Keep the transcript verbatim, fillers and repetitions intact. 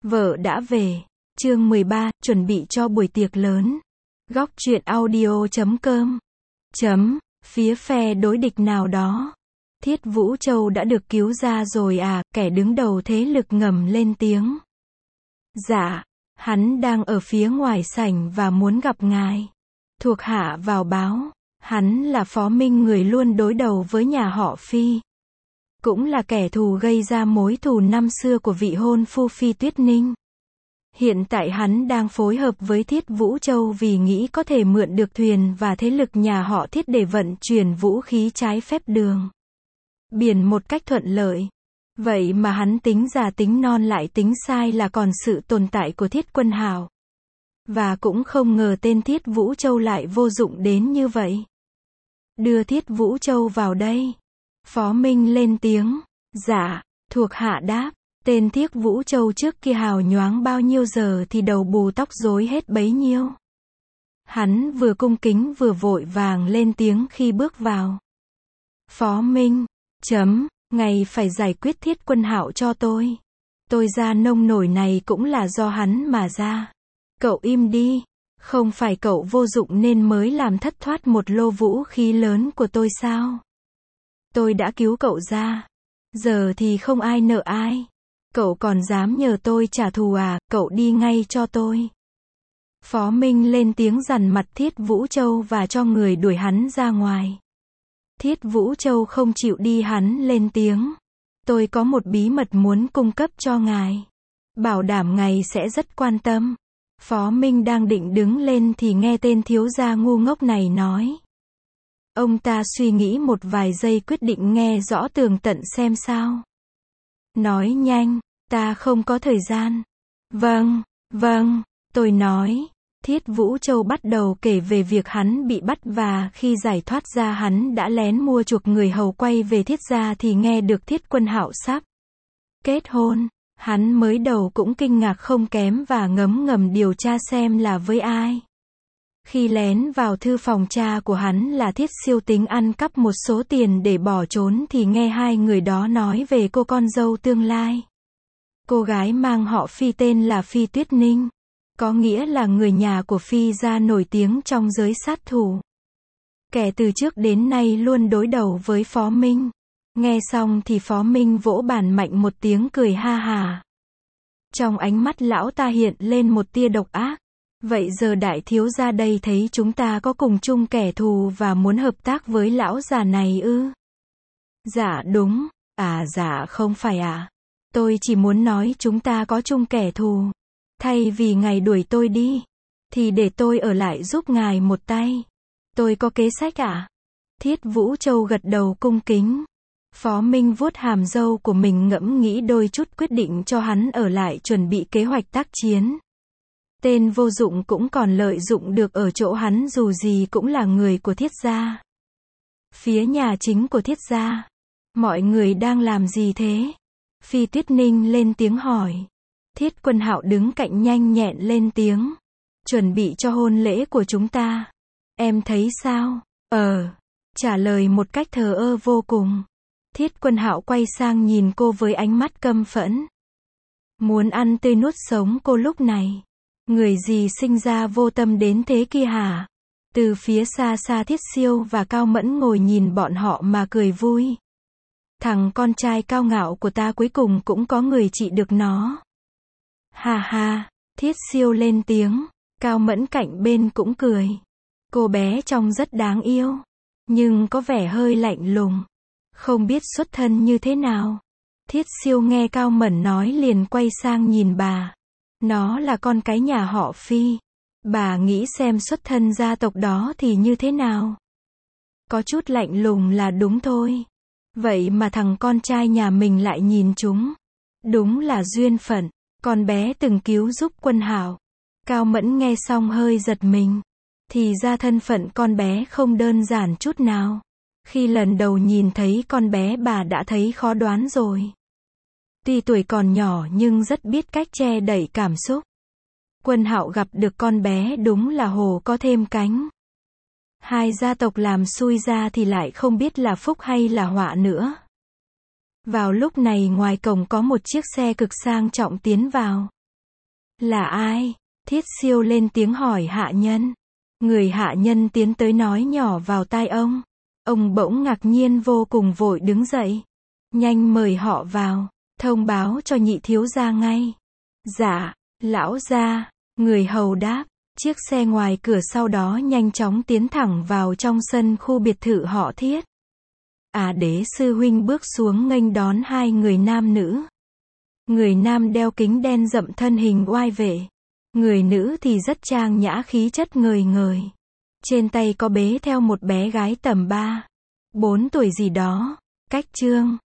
Vợ đã về. Chương mười ba, chuẩn bị cho buổi tiệc lớn. Góc truyện audio chấm com. Chấm, phía phe đối địch nào đó. Thiết Vũ Châu đã được cứu ra rồi à, kẻ đứng đầu thế lực ngầm lên tiếng. Dạ, hắn đang ở phía ngoài sảnh và muốn gặp ngài. Thuộc hạ vào báo, hắn là Phó Minh, người luôn đối đầu với nhà họ Phi. Cũng là kẻ thù gây ra mối thù năm xưa của vị hôn phu Phi Tuyết Ninh. Hiện tại hắn đang phối hợp với Thiết Vũ Châu vì nghĩ có thể mượn được thuyền và thế lực nhà họ Thiết để vận chuyển vũ khí trái phép đường biển một cách thuận lợi. Vậy mà hắn tính già tính non lại tính sai là còn sự tồn tại của Thiết Quân Hạo. Và cũng không ngờ tên Thiết Vũ Châu lại vô dụng đến như vậy. Đưa Thiết Vũ Châu vào đây. Phó Minh lên tiếng. Dạ, thuộc hạ đáp. Tên Thiết Vũ Châu trước kia hào nhoáng bao nhiêu giờ thì đầu bù tóc rối hết bấy nhiêu. Hắn vừa cung kính vừa vội vàng lên tiếng khi bước vào. Phó Minh, chấm, ngày phải giải quyết Thiết Quân Hạo cho tôi. Tôi ra nông nổi này cũng là do hắn mà ra. Cậu im đi, không phải cậu vô dụng nên mới làm thất thoát một lô vũ khí lớn của tôi sao? Tôi đã cứu cậu ra. Giờ thì không ai nợ ai. Cậu còn dám nhờ tôi trả thù à, cậu đi ngay cho tôi. Phó Minh lên tiếng dằn mặt Thiết Vũ Châu và cho người đuổi hắn ra ngoài. Thiết Vũ Châu không chịu đi, hắn lên tiếng. Tôi có một bí mật muốn cung cấp cho ngài. Bảo đảm ngài sẽ rất quan tâm. Phó Minh đang định đứng lên thì nghe tên thiếu gia ngu ngốc này nói. Ông ta suy nghĩ một vài giây quyết định nghe rõ tường tận xem sao. Nói nhanh, ta không có thời gian. Vâng, vâng, tôi nói. Thiết Vũ Châu bắt đầu kể về việc hắn bị bắt và khi giải thoát ra hắn đã lén mua chuộc người hầu quay về Thiết gia thì nghe được Thiết Quân Hạo sắp kết hôn. Hắn mới đầu cũng kinh ngạc không kém và ngấm ngầm điều tra xem là với ai. Khi lén vào thư phòng cha của hắn là Thiết Siêu tính ăn cắp một số tiền để bỏ trốn thì nghe hai người đó nói về cô con dâu tương lai. Cô gái mang họ Phi tên là Phi Tuyết Ninh. Có nghĩa là người nhà của Phi gia nổi tiếng trong giới sát thủ. Kẻ từ trước đến nay luôn đối đầu với Phó Minh. Nghe xong thì Phó Minh vỗ bàn mạnh một tiếng cười ha hà. Trong ánh mắt lão ta hiện lên một tia độc ác. Vậy giờ đại thiếu gia đây thấy chúng ta có cùng chung kẻ thù và muốn hợp tác với lão già này ư? Dạ đúng, à dạ không phải à. Tôi chỉ muốn nói chúng ta có chung kẻ thù. Thay vì ngài đuổi tôi đi, thì để tôi ở lại giúp ngài một tay. Tôi có kế sách à? Thiết Vũ Châu gật đầu cung kính. Phó Minh vuốt hàm râu của mình ngẫm nghĩ đôi chút quyết định cho hắn ở lại chuẩn bị kế hoạch tác chiến. Tên vô dụng cũng còn lợi dụng được ở chỗ hắn dù gì cũng là người của Thiết gia. Phía nhà chính của Thiết gia. Mọi người đang làm gì thế? Phi Tuyết Ninh lên tiếng hỏi. Thiết Quân Hạo đứng cạnh nhanh nhẹn lên tiếng. Chuẩn bị cho hôn lễ của chúng ta. Em thấy sao? Ờ. Trả lời một cách thờ ơ vô cùng. Thiết Quân Hạo quay sang nhìn cô với ánh mắt căm phẫn. Muốn ăn tươi nuốt sống cô lúc này. Người gì sinh ra vô tâm đến thế kia hả? Từ phía xa xa Thiết Siêu và Cao Mẫn ngồi nhìn bọn họ mà cười vui. Thằng con trai cao ngạo của ta cuối cùng cũng có người trị được nó. Ha ha, Thiết Siêu lên tiếng. Cao Mẫn cạnh bên cũng cười. Cô bé trông rất đáng yêu. Nhưng có vẻ hơi lạnh lùng. Không biết xuất thân như thế nào. Thiết Siêu nghe Cao Mẫn nói liền quay sang nhìn bà. Nó là con cái nhà họ Phi. Bà nghĩ xem xuất thân gia tộc đó thì như thế nào? Có chút lạnh lùng là đúng thôi. Vậy mà thằng con trai nhà mình lại nhìn chúng. Đúng là duyên phận. Con bé từng cứu giúp Quân Hạo. Cao Mẫn nghe xong hơi giật mình. Thì ra thân phận con bé không đơn giản chút nào. Khi lần đầu nhìn thấy con bé bà đã thấy khó đoán rồi. Tuy tuổi còn nhỏ nhưng rất biết cách che đậy cảm xúc. Quân Hạo gặp được con bé đúng là hồ có thêm cánh. Hai gia tộc làm xui ra thì lại không biết là phúc hay là họa nữa. Vào lúc này ngoài cổng có một chiếc xe cực sang trọng tiến vào. Là ai? Thiết Siêu lên tiếng hỏi hạ nhân. Người hạ nhân tiến tới nói nhỏ vào tai ông. Ông bỗng ngạc nhiên vô cùng vội đứng dậy. Nhanh mời họ vào, thông báo cho nhị thiếu gia ngay. Dạ, lão gia, người hầu đáp. Chiếc xe ngoài cửa sau đó nhanh chóng tiến thẳng vào trong sân khu biệt thự họ Thiết. À Đế sư huynh bước xuống nghênh đón hai người nam nữ. Người nam đeo kính đen rậm thân hình oai vệ. Người nữ thì rất trang nhã khí chất ngời ngời. Trên tay có bế theo một bé gái tầm ba, bốn tuổi gì đó. Cách Trương